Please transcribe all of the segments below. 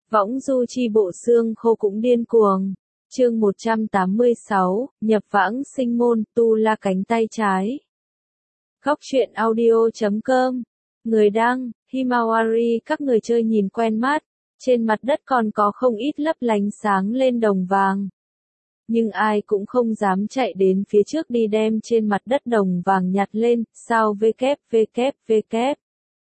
Võng du chi bộ xương khô cũng điên cuồng. Chương 186, nhập vãng sinh môn, tu la cánh tay trái. Góc truyện audio.com. Người đăng, Himawari. Các người chơi nhìn quen mắt, trên mặt đất còn có không ít lấp lánh sáng lên đồng vàng. Nhưng ai cũng không dám chạy đến phía trước đi đem trên mặt đất đồng vàng nhặt lên, sao WWW.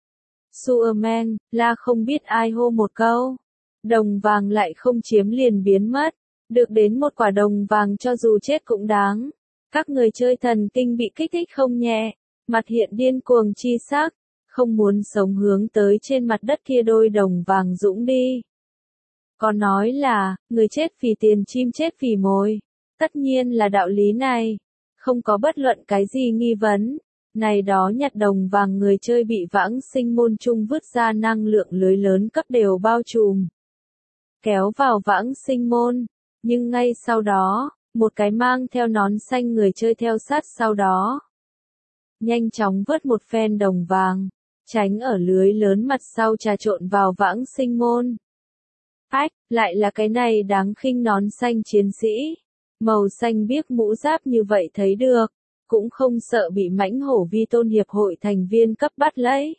Superman, la không biết ai hô một câu. Đồng vàng lại không chiếm liền biến mất. Được đến một quả đồng vàng cho dù chết cũng đáng. Các người chơi thần kinh bị kích thích không nhẹ, mặt hiện điên cuồng chi sắc, không muốn sống hướng tới trên mặt đất kia đôi đồng vàng dũng đi. Còn nói là, người chết vì tiền chim chết vì mồi. Tất nhiên là đạo lý này. Không có bất luận cái gì nghi vấn. Này đó nhặt đồng vàng người chơi bị vãng sinh môn chung vứt ra năng lượng lưới lớn cấp đều bao trùm. Kéo vào vãng sinh môn. Nhưng ngay sau đó, một cái mang theo nón xanh người chơi theo sát sau đó. Nhanh chóng vớt một phen đồng vàng, tránh ở lưới lớn mặt sau trà trộn vào vãng sinh môn. Ách, lại là cái này đáng khinh nón xanh chiến sĩ. Màu xanh biếc mũ giáp như vậy thấy được, cũng không sợ bị mãnh hổ vi tôn hiệp hội thành viên cấp bắt lấy.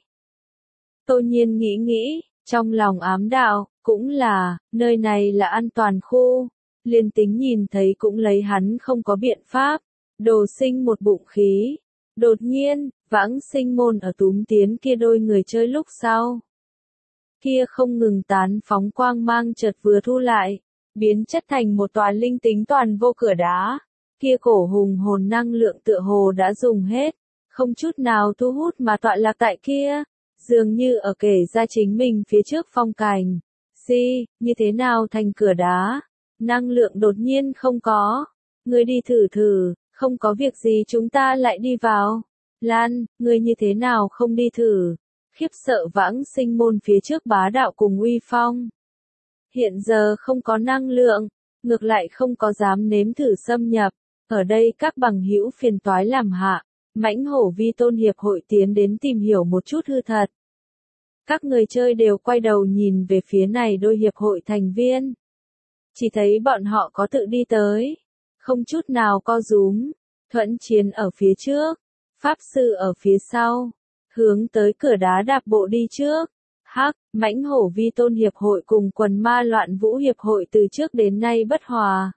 Tô Nhiên nghĩ, trong lòng ám đạo, cũng là, nơi này là an toàn khu. Liên tính nhìn thấy cũng lấy hắn không có biện pháp. Đồ sinh một bụng khí. Đột nhiên, vãng sinh môn ở túm tiến kia đôi người chơi lúc sau. Kia không ngừng tán phóng quang mang chợt vừa thu lại, biến chất thành một tòa linh tính toàn vô cửa đá. Kia cổ hùng hồn năng lượng tựa hồ đã dùng hết, không chút nào thu hút mà tọa lạc tại kia, dường như ở kể ra chính mình phía trước phong cảnh. Như thế nào thành cửa đá? Năng lượng đột nhiên không có. Ngươi đi thử, không có việc gì chúng ta lại đi vào. Lan, ngươi như thế nào không đi thử? Khiếp sợ vãng sinh môn phía trước bá đạo cùng uy phong. Hiện giờ không có năng lượng, ngược lại không có dám nếm thử xâm nhập. Ở đây các bằng hữu phiền toái làm hạ, mãnh hổ vi tôn hiệp hội tiến đến tìm hiểu một chút hư thật. Các người chơi đều quay đầu nhìn về phía này đôi hiệp hội thành viên. Chỉ thấy bọn họ có tự đi tới, không chút nào co rúm, thuẫn chiến ở phía trước, pháp sư ở phía sau, hướng tới cửa đá đạp bộ đi trước. Mãnh hổ vi tôn hiệp hội cùng quần ma loạn vũ hiệp hội từ trước đến nay bất hòa.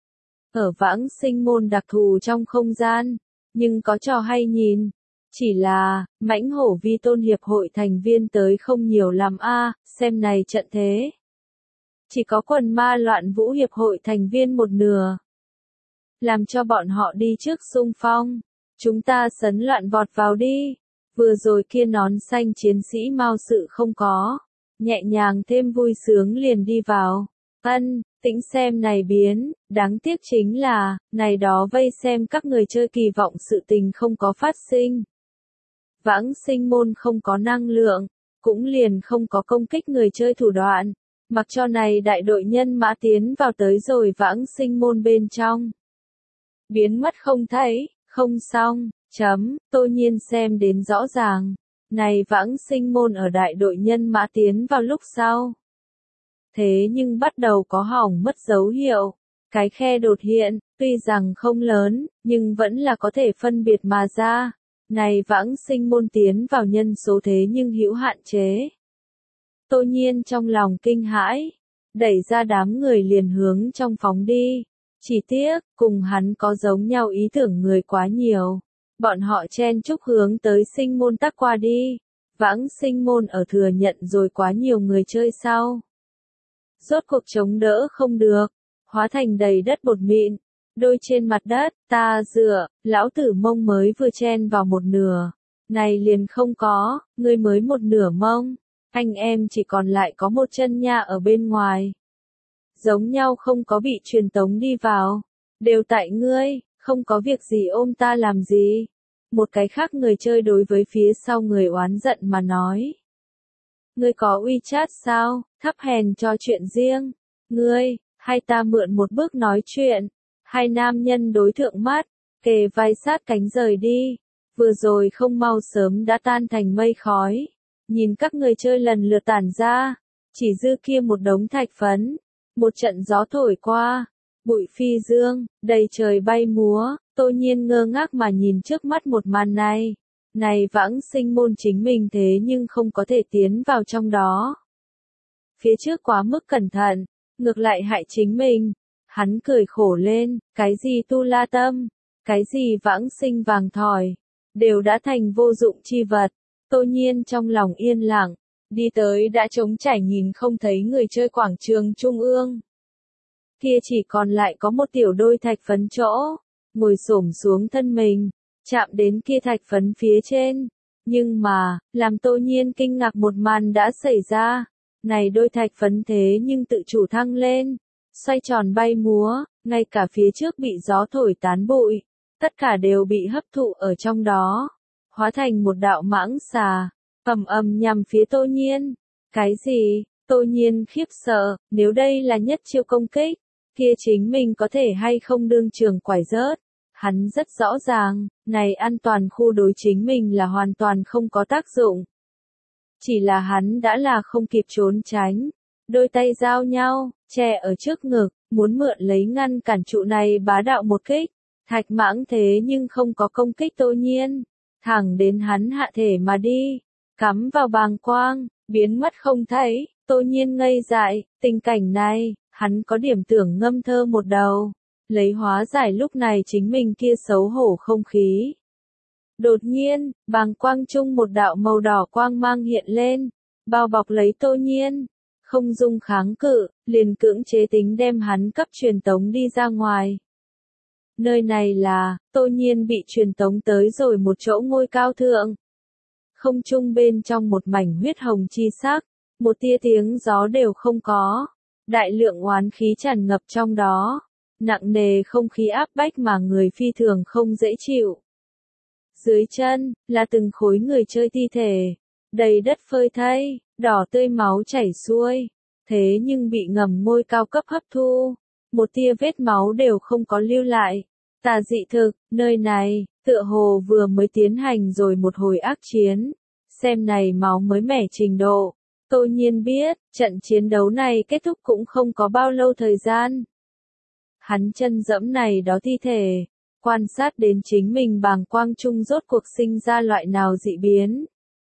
Ở vãng sinh môn đặc thù trong không gian, nhưng có trò hay nhìn. Chỉ là, mãnh hổ vi tôn hiệp hội thành viên tới không nhiều lắm xem này trận thế. Chỉ có quần ma loạn vũ hiệp hội thành viên một nửa. Làm cho bọn họ đi trước xung phong. Chúng ta sấn loạn vọt vào đi. Vừa rồi kia nón xanh chiến sĩ mau sự không có. Nhẹ nhàng thêm vui sướng liền đi vào. Tĩnh xem này biến, đáng tiếc chính là, này đó vây xem các người chơi kỳ vọng sự tình không có phát sinh. Vãng sinh môn không có năng lượng, cũng liền không có công kích người chơi thủ đoạn. Mặc cho này đại đội nhân mã tiến vào tới rồi vãng sinh môn bên trong. Biến mất không thấy, không xong, Tô Nhiên xem đến rõ ràng. Này vãng sinh môn ở đại đội nhân mã tiến vào lúc sau. Thế nhưng bắt đầu có hỏng mất dấu hiệu. Cái khe đột hiện, tuy rằng không lớn, nhưng vẫn là có thể phân biệt mà ra. Này vãng sinh môn tiến vào nhân số thế nhưng hữu hạn chế. Tô Nhiên trong lòng kinh hãi, đẩy ra đám người liền hướng trong phóng đi. Chỉ tiếc, cùng hắn có giống nhau ý tưởng người quá nhiều. Bọn họ chen chúc hướng tới sinh môn tắc qua đi. Vãng sinh môn ở thừa nhận rồi quá nhiều người chơi sau. Rốt cuộc chống đỡ không được, hóa thành đầy đất bột mịn. Đôi trên mặt đất, ta dựa, lão tử mông mới vừa chen vào một nửa. Này liền không có, ngươi mới một nửa mông. Anh em chỉ còn lại có một chân nha ở bên ngoài. Giống nhau không có bị truyền tống đi vào. Đều tại ngươi, không có việc gì ôm ta làm gì. Một cái khác người chơi đối với phía sau người oán giận mà nói. Ngươi có WeChat sao, thấp hèn cho chuyện riêng. Ngươi, hay ta mượn một bước nói chuyện. Hai nam nhân đối thượng mắt, kề vai sát cánh rời đi. Vừa rồi không mau sớm đã tan thành mây khói. Nhìn các người chơi lần lượt tản ra. chỉ dư kia một đống thạch phấn. Một trận gió thổi qua, bụi phi dương, đầy trời bay múa, Tô Nhiên ngơ ngác mà nhìn trước mắt một màn này. Này Vãng Sinh môn chính mình thế nhưng không có thể tiến vào trong đó. Phía trước quá mức cẩn thận, ngược lại hại chính mình. Hắn cười khổ lên, cái gì tu la tâm, cái gì Vãng Sinh vàng thỏi, đều đã thành vô dụng chi vật. Tô Nhiên trong lòng yên lặng, đi tới đã trống trải nhìn không thấy người chơi quảng trường trung ương. Kia chỉ còn lại có một tiểu đôi thạch phấn chỗ, ngồi xổm xuống thân mình, chạm đến kia thạch phấn phía trên. Nhưng mà, làm Tô Nhiên kinh ngạc một màn đã xảy ra. Này đôi thạch phấn thế nhưng tự chủ thăng lên, xoay tròn bay múa, ngay cả phía trước bị gió thổi tán bụi, tất cả đều bị hấp thụ ở trong đó, hóa thành một đạo mãng xà, ầm ầm nhằm phía Tô Nhiên. Cái gì? Tô Nhiên khiếp sợ, nếu đây là nhất chiêu công kích, kia chính mình có thể hay không đương trường quải rớt. Hắn rất rõ ràng, này an toàn khu đối chính mình là hoàn toàn không có tác dụng. Chỉ là hắn đã là không kịp trốn tránh, đôi tay giao nhau, che ở trước ngực, muốn mượn lấy ngăn cản trụ này bá đạo một kích. Thạch mãng thế nhưng không có công kích Tô Nhiên, thẳng đến hắn hạ thể mà đi, cắm vào bàng quang, biến mất không thấy. Tô Nhiên ngây dại, tình cảnh này, hắn có điểm tưởng ngâm thơ một đầu, lấy hóa giải lúc này chính mình kia xấu hổ không khí. Đột nhiên, bàng quang trung một đạo màu đỏ quang mang hiện lên, bao bọc lấy Tô Nhiên, không dung kháng cự, liền cưỡng chế tính đem hắn cấp truyền tống đi ra ngoài. Nơi này là, Tô Nhiên bị truyền tống tới rồi một chỗ ngôi cao thượng. Không trung bên trong một mảnh huyết hồng chi sắc, một tia tiếng gió đều không có, đại lượng oán khí tràn ngập trong đó, nặng nề không khí áp bách mà người phi thường không dễ chịu. Dưới chân, là từng khối người chơi thi thể, đầy đất phơi thây, đỏ tươi máu chảy xuôi, thế nhưng bị ngầm ngôi cao cấp hấp thu, một tia vết máu đều không có lưu lại. Tà dị thực, nơi này, tựa hồ vừa mới tiến hành rồi một hồi ác chiến, xem này máu mới mẻ trình độ. Tô Nhiên biết, trận chiến đấu này kết thúc cũng không có bao lâu thời gian. Hắn chân dẫm này đó thi thể, quan sát đến chính mình bàng quang trung rốt cuộc sinh ra loại nào dị biến.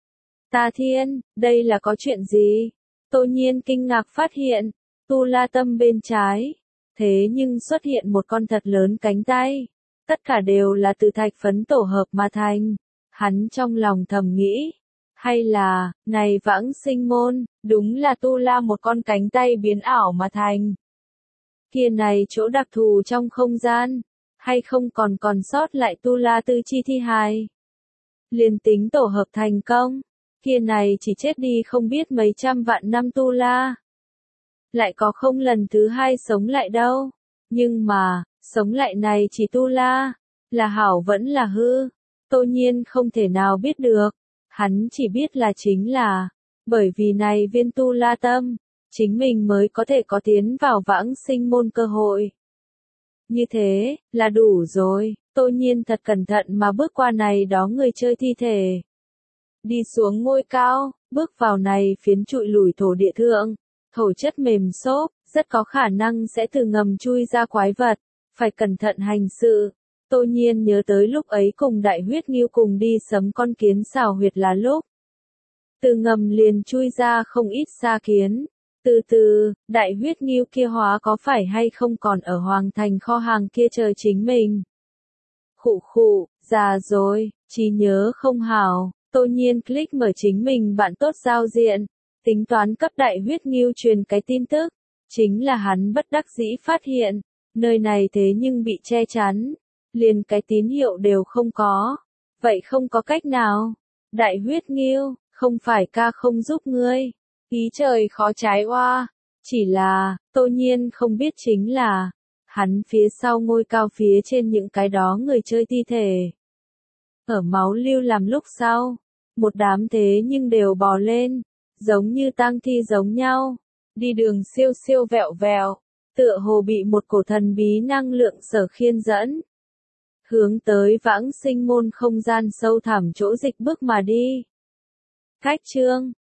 Ta thiên, đây là có chuyện gì? Tô Nhiên kinh ngạc phát hiện, tu la tâm bên trái, thế nhưng xuất hiện một con thật lớn cánh tay, tất cả đều là từ thạch phấn tổ hợp mà thành. Hắn trong lòng thầm nghĩ, hay là, này Vãng Sinh môn, đúng là tu la một con cánh tay biến ảo mà thành. Kia này chỗ đặc thù trong không gian, hay không còn sót lại tu la tư chi thi hài. Liền tính tổ hợp thành công, kia này chỉ chết đi không biết mấy trăm vạn năm tu la. Lại có không lần thứ hai sống lại đâu. Nhưng mà, sống lại này chỉ tu la, là hảo vẫn là hư. Tô Nhiên không thể nào biết được. Hắn chỉ biết là chính là, bởi vì này viên tu la tâm, chính mình mới có thể có tiến vào Vãng Sinh môn cơ hội. Như thế, là đủ rồi. Tô Nhiên thật cẩn thận mà bước qua này đó người chơi thi thể. Đi xuống ngôi cao, bước vào này phiến trụi lủi thổ địa thượng. Thổ chất mềm xốp, rất có khả năng sẽ từ ngầm chui ra quái vật. Phải cẩn thận hành sự. Tô Nhiên nhớ tới lúc ấy cùng Đại Huyết Ngưu cùng đi sấm con kiến xào huyệt là lúc. Từ ngầm liền chui ra không ít sa kiến. Từ từ, Đại Huyết Ngưu kia hóa có phải hay không còn ở Hoàng Thành kho hàng kia chờ chính mình. Khụ khụ, già rồi, trí nhớ không hào. Tô Nhiên click mở chính mình bạn tốt giao diện, tính toán cấp Đại Huyết Ngưu truyền cái tin tức. Chính là hắn bất đắc dĩ phát hiện, nơi này thế nhưng bị che chắn, liền cái tín hiệu đều không có. Vậy không có cách nào. Đại Huyết Ngưu, không phải ca không giúp ngươi. Ý trời khó trái oa. Chỉ là, Tô Nhiên không biết chính là, hắn phía sau ngôi cao phía trên những cái đó người chơi thi thể. Ở máu lưu làm lúc sau, một đám thế nhưng đều bò lên, giống như tang thi giống nhau, đi đường siêu siêu vẹo vẹo, tựa hồ bị một cổ thần bí năng lượng sở khiên dẫn. Hướng tới Vãng Sinh môn không gian sâu thẳm chỗ dịch bước mà đi. Cách chương